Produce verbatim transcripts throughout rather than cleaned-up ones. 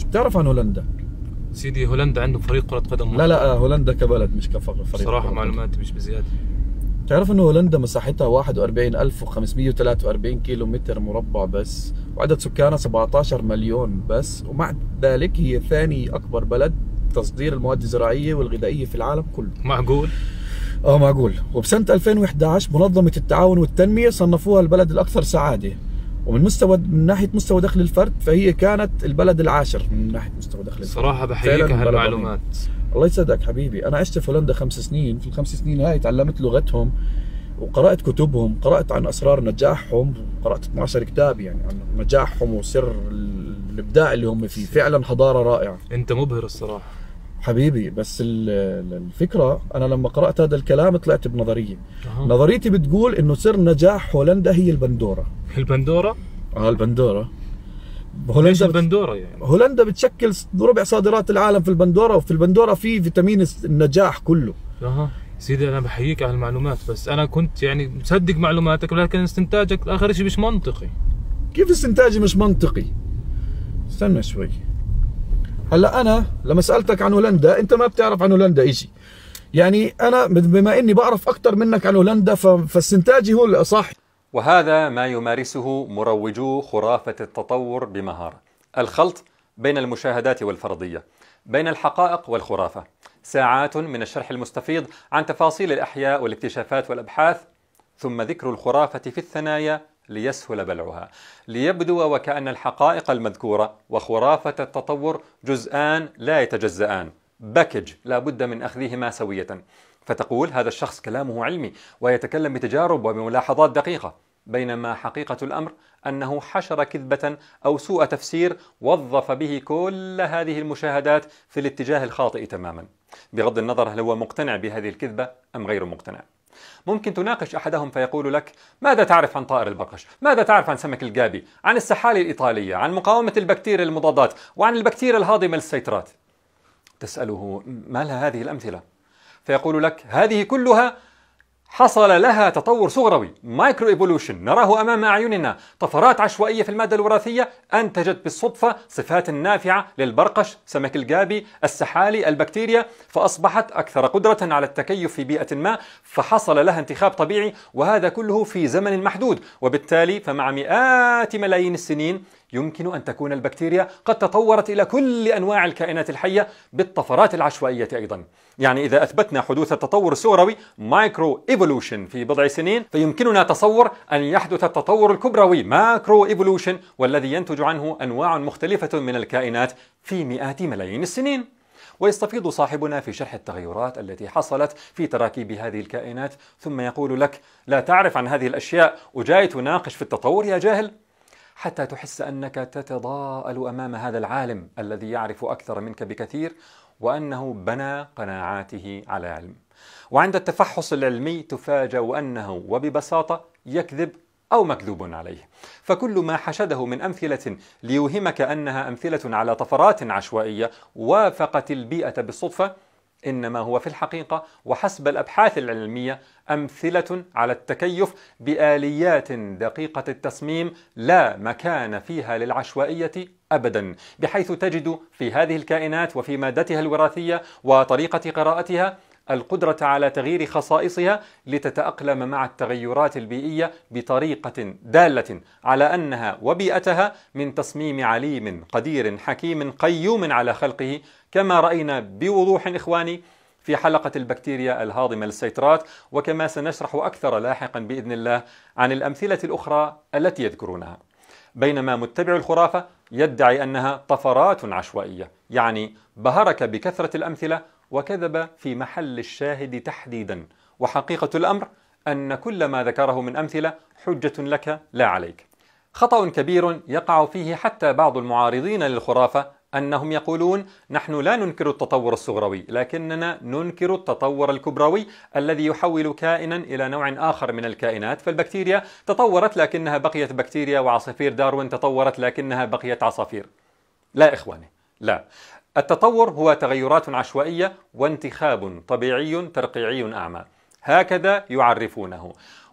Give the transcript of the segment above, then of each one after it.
بتعرف عن هولندا؟ سيدي هولندا عنده فريق كرة قدم. لا لا هولندا كبلد مش كفريق. صراحة معلوماتي مش بزيادة. تعرف انه هولندا مساحتها واحد وأربعين ألف وخمسمئة وثلاثة وأربعين كيلو متر مربع بس، وعدد سكانها سبعة عشر مليون بس، ومع ذلك هي ثاني اكبر بلد تصدير المواد الزراعية والغذائية في العالم كله. معقول؟ اه معقول. وبسنة ألفين وإحدى عشر منظمة التعاون والتنمية صنفوها البلد الأكثر سعادة، ومن مستوى من ناحية مستوى دخل الفرد فهي كانت البلد العاشر من ناحية مستوى دخل الفرد. صراحة بحييك على هالمعلومات. الله يسعدك حبيبي. أنا عشت في هولندا خمس سنين، في الخمس سنين هاي تعلمت لغتهم وقرأت كتبهم، قرأت عن أسرار نجاحهم، قرأت اثني عشر كتاب يعني عن نجاحهم وسر الإبداع اللي هم فيه. فعلا حضارة رائعة. أنت مبهر الصراحة حبيبي. بس الفكرة أنا لما قرأت هذا الكلام طلعت بنظرية. أه. نظريتي بتقول إنه سر نجاح هولندا هي البندورة. البندورة؟ اه البندورة. هولندا البندورة يعني هولندا بتشكل ربع صادرات العالم في البندورة، وفي البندورة في فيتامين النجاح كله. اها سيدي أنا بحييك على المعلومات، بس أنا كنت يعني مصدق معلوماتك ولكن استنتاجك آخر شيء مش منطقي. كيف استنتاجي مش منطقي؟ استنى شوي. هلا انا لما سالتك عن هولندا انت ما بتعرف عن هولندا شيء، يعني انا بما اني بعرف اكثر منك عن هولندا فاستنتاجي هو الاصح. وهذا ما يمارسه مروجو خرافة التطور بمهارة: الخلط بين المشاهدات والفرضية، بين الحقائق والخرافة، ساعات من الشرح المستفيض عن تفاصيل الأحياء والاكتشافات والأبحاث، ثم ذكر الخرافة في الثنايا ليسهل بلعها، ليبدو وكأن الحقائق المذكورة وخرافة التطور جزءان لا يتجزآن، باكج لا بد من أخذهما سوية. فتقول هذا الشخص كلامه علمي ويتكلم بتجارب وبملاحظات دقيقة، بينما حقيقة الأمر أنه حشر كذبة أو سوء تفسير وظف به كل هذه المشاهدات في الاتجاه الخاطئ تماما، بغض النظر هل هو مقتنع بهذه الكذبة أم غير مقتنع. ممكن تناقش أحدهم فيقول لك: ماذا تعرف عن طائر البرقش؟ ماذا تعرف عن سمك الجابي؟ عن السحالي الإيطالية؟ عن مقاومة البكتيريا المضادات؟ وعن البكتيريا الهاضمة للسيترات؟ تسأله: ما لها هذه الأمثلة؟ فيقول لك: هذه كلها حصل لها تطور صغروي، مايكرو ايفولوشن، نراه امام اعيننا، طفرات عشوائيه في الماده الوراثيه انتجت بالصدفه صفات نافعه للبرقش، سمك الجابي، السحالي، البكتيريا، فاصبحت اكثر قدره على التكيف في بيئه ما، فحصل لها انتخاب طبيعي، وهذا كله في زمن محدود، وبالتالي فمع مئات ملايين السنين يمكن أن تكون البكتيريا قد تطورت إلى كل أنواع الكائنات الحية بالطفرات العشوائية أيضا. يعني إذا أثبتنا حدوث التطور الصغروي مايكرو إيفولوشن في بضع سنين، فيمكننا تصور أن يحدث التطور الكبروي ماكرو إيفولوشن، والذي ينتج عنه أنواع مختلفة من الكائنات في مئات ملايين السنين. ويستفيض صاحبنا في شرح التغيرات التي حصلت في تراكيب هذه الكائنات، ثم يقول لك: لا تعرف عن هذه الأشياء وجاي تناقش في التطور يا جاهل؟ حتى تحس أنك تتضاءل أمام هذا العالم الذي يعرف أكثر منك بكثير، وأنه بنى قناعاته على علم. وعند التفحص العلمي تفاجأ أنه وببساطة يكذب أو مكذوب عليه. فكل ما حشده من أمثلة ليوهمك أنها أمثلة على طفرات عشوائية وافقت البيئة بالصدفة، إنما هو في الحقيقة وحسب الأبحاث العلمية أمثلة على التكيف بآليات دقيقة التصميم لا مكان فيها للعشوائية أبدا، بحيث تجد في هذه الكائنات وفي مادتها الوراثية وطريقة قراءتها القدرة على تغيير خصائصها لتتأقلم مع التغيرات البيئية بطريقة دالة على أنها وبيئتها من تصميم عليم قدير حكيم قيوم على خلقه، كما رأينا بوضوح إخواني في حلقة البكتيريا الهاضمة للسيترات، وكما سنشرح أكثر لاحقا بإذن الله عن الأمثلة الأخرى التي يذكرونها. بينما متبع الخرافة يدعي أنها طفرات عشوائية، يعني بهرك بكثرة الأمثلة وكذب في محل الشاهد تحديدا. وحقيقة الأمر أن كل ما ذكره من أمثلة حجة لك لا عليك. خطأ كبير يقع فيه حتى بعض المعارضين للخرافة، أنهم يقولون: نحن لا ننكر التطور الصغروي، لكننا ننكر التطور الكبروي الذي يحول كائنا إلى نوع آخر من الكائنات. فالبكتيريا تطورت لكنها بقيت بكتيريا، وعصافير داروين تطورت لكنها بقيت عصافير. لا إخواني، لا. التطور هو تغيرات عشوائية وانتخاب طبيعي ترقيعي أعمى، هكذا يعرفونه.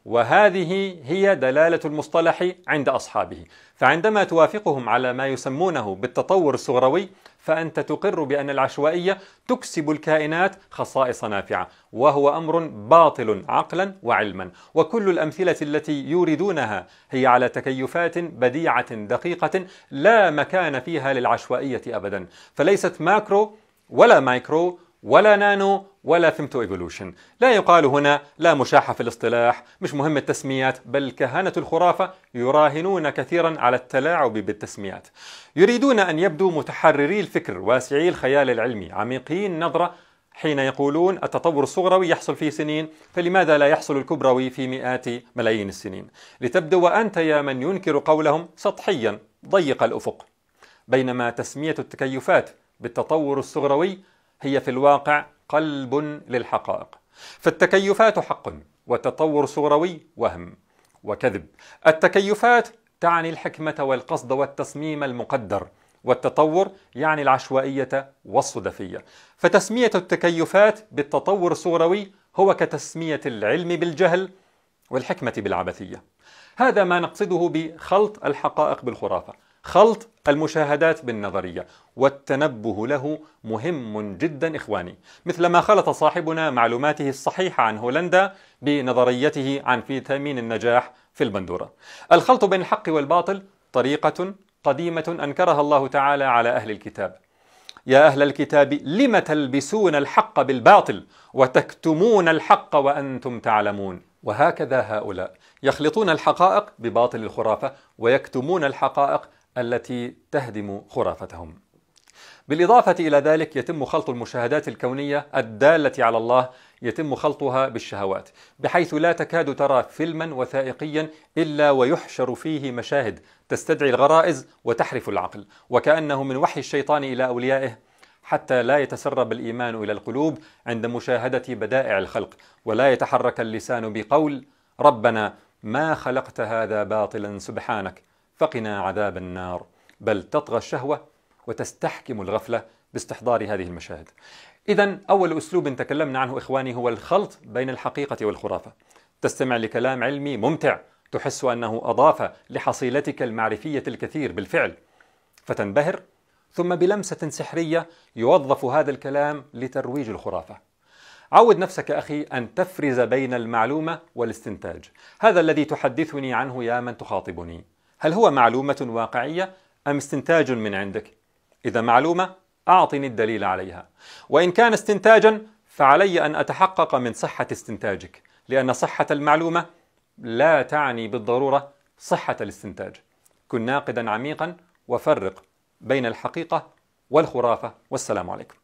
وهذه هي دلالة المصطلح عند أصحابه. فعندما توافقهم على ما يسمونه بالتطور الصغروي فأنت تقر بأن العشوائية تكسب الكائنات خصائص نافعة، وهو أمر باطل عقلا وعلما. وكل الأمثلة التي يوردونها هي على تكيفات بديعة دقيقة لا مكان فيها للعشوائية أبدا، فليست ماكرو ولا مايكرو ولا نانو ولا فيمتو ايفولوشن. لا يقال هنا لا مشاحة في الاصطلاح، مش مهم التسميات، بل كهنة الخرافة يراهنون كثيرا على التلاعب بالتسميات. يريدون أن يبدوا متحرري الفكر واسعي الخيال العلمي عميقي النظرة حين يقولون التطور الصغروي يحصل في سنين، فلماذا لا يحصل الكبروي في مئات ملايين السنين؟ لتبدو أنت يا من ينكر قولهم سطحيا ضيق الأفق، بينما تسمية التكيفات بالتطور الصغروي هي في الواقع قلب للحقائق. فالتكيفات حق والتطور الصغروي وهم وكذب. التكيفات تعني الحكمة والقصد والتصميم المقدر، والتطور يعني العشوائية والصدفية. فتسمية التكيفات بالتطور الصغروي هو كتسمية العلم بالجهل والحكمة بالعبثية. هذا ما نقصده بخلط الحقائق بالخرافة، خلط المشاهدات بالنظرية، والتنبه له مهم جدا إخواني، مثل ما خلط صاحبنا معلوماته الصحيحة عن هولندا بنظريته عن فيتامين النجاح في البندورة. الخلط بين الحق والباطل طريقة قديمة أنكرها الله تعالى على أهل الكتاب. يا أهل الكتاب لم تلبسون الحق بالباطل وتكتمون الحق وأنتم تعلمون. وهكذا هؤلاء يخلطون الحقائق بباطل الخرافة ويكتمون الحقائق التي تهدم خرافتهم. بالإضافة إلى ذلك يتم خلط المشاهدات الكونية الدالة على الله، يتم خلطها بالشهوات، بحيث لا تكاد ترى فيلما وثائقيا إلا ويحشر فيه مشاهد تستدعي الغرائز وتحرف العقل، وكأنه من وحي الشيطان إلى أوليائه، حتى لا يتسرب الإيمان إلى القلوب عند مشاهدة بدائع الخلق، ولا يتحرك اللسان بقول ربنا ما خلقت هذا باطلا سبحانك فقنا عذاب النار، بل تطغى الشهوة وتستحكم الغفلة باستحضار هذه المشاهد. إذن أول أسلوب تكلمنا عنه إخواني هو الخلط بين الحقيقة والخرافة. تستمع لكلام علمي ممتع تحس أنه أضاف لحصيلتك المعرفية الكثير بالفعل، فتنبهر، ثم بلمسة سحرية يوظف هذا الكلام لترويج الخرافة. عود نفسك أخي أن تفرز بين المعلومة والاستنتاج. هذا الذي تحدثني عنه يا من تخاطبني، هل هو معلومة واقعية أم استنتاج من عندك؟ إذا معلومة أعطني الدليل عليها، وإن كان استنتاجا فعلي أن أتحقق من صحة استنتاجك، لأن صحة المعلومة لا تعني بالضرورة صحة الاستنتاج. كن ناقدا عميقا وفرق بين الحقيقة والخرافة، والسلام عليكم.